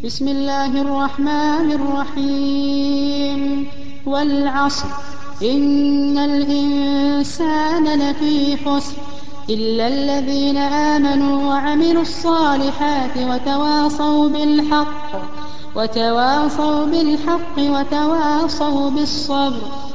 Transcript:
بسم الله الرحمن الرحيم والعصر إن الإنسان لفي خسر إلا الذين آمنوا وعملوا الصالحات وتواصوا بالحق وتواصوا بالصبر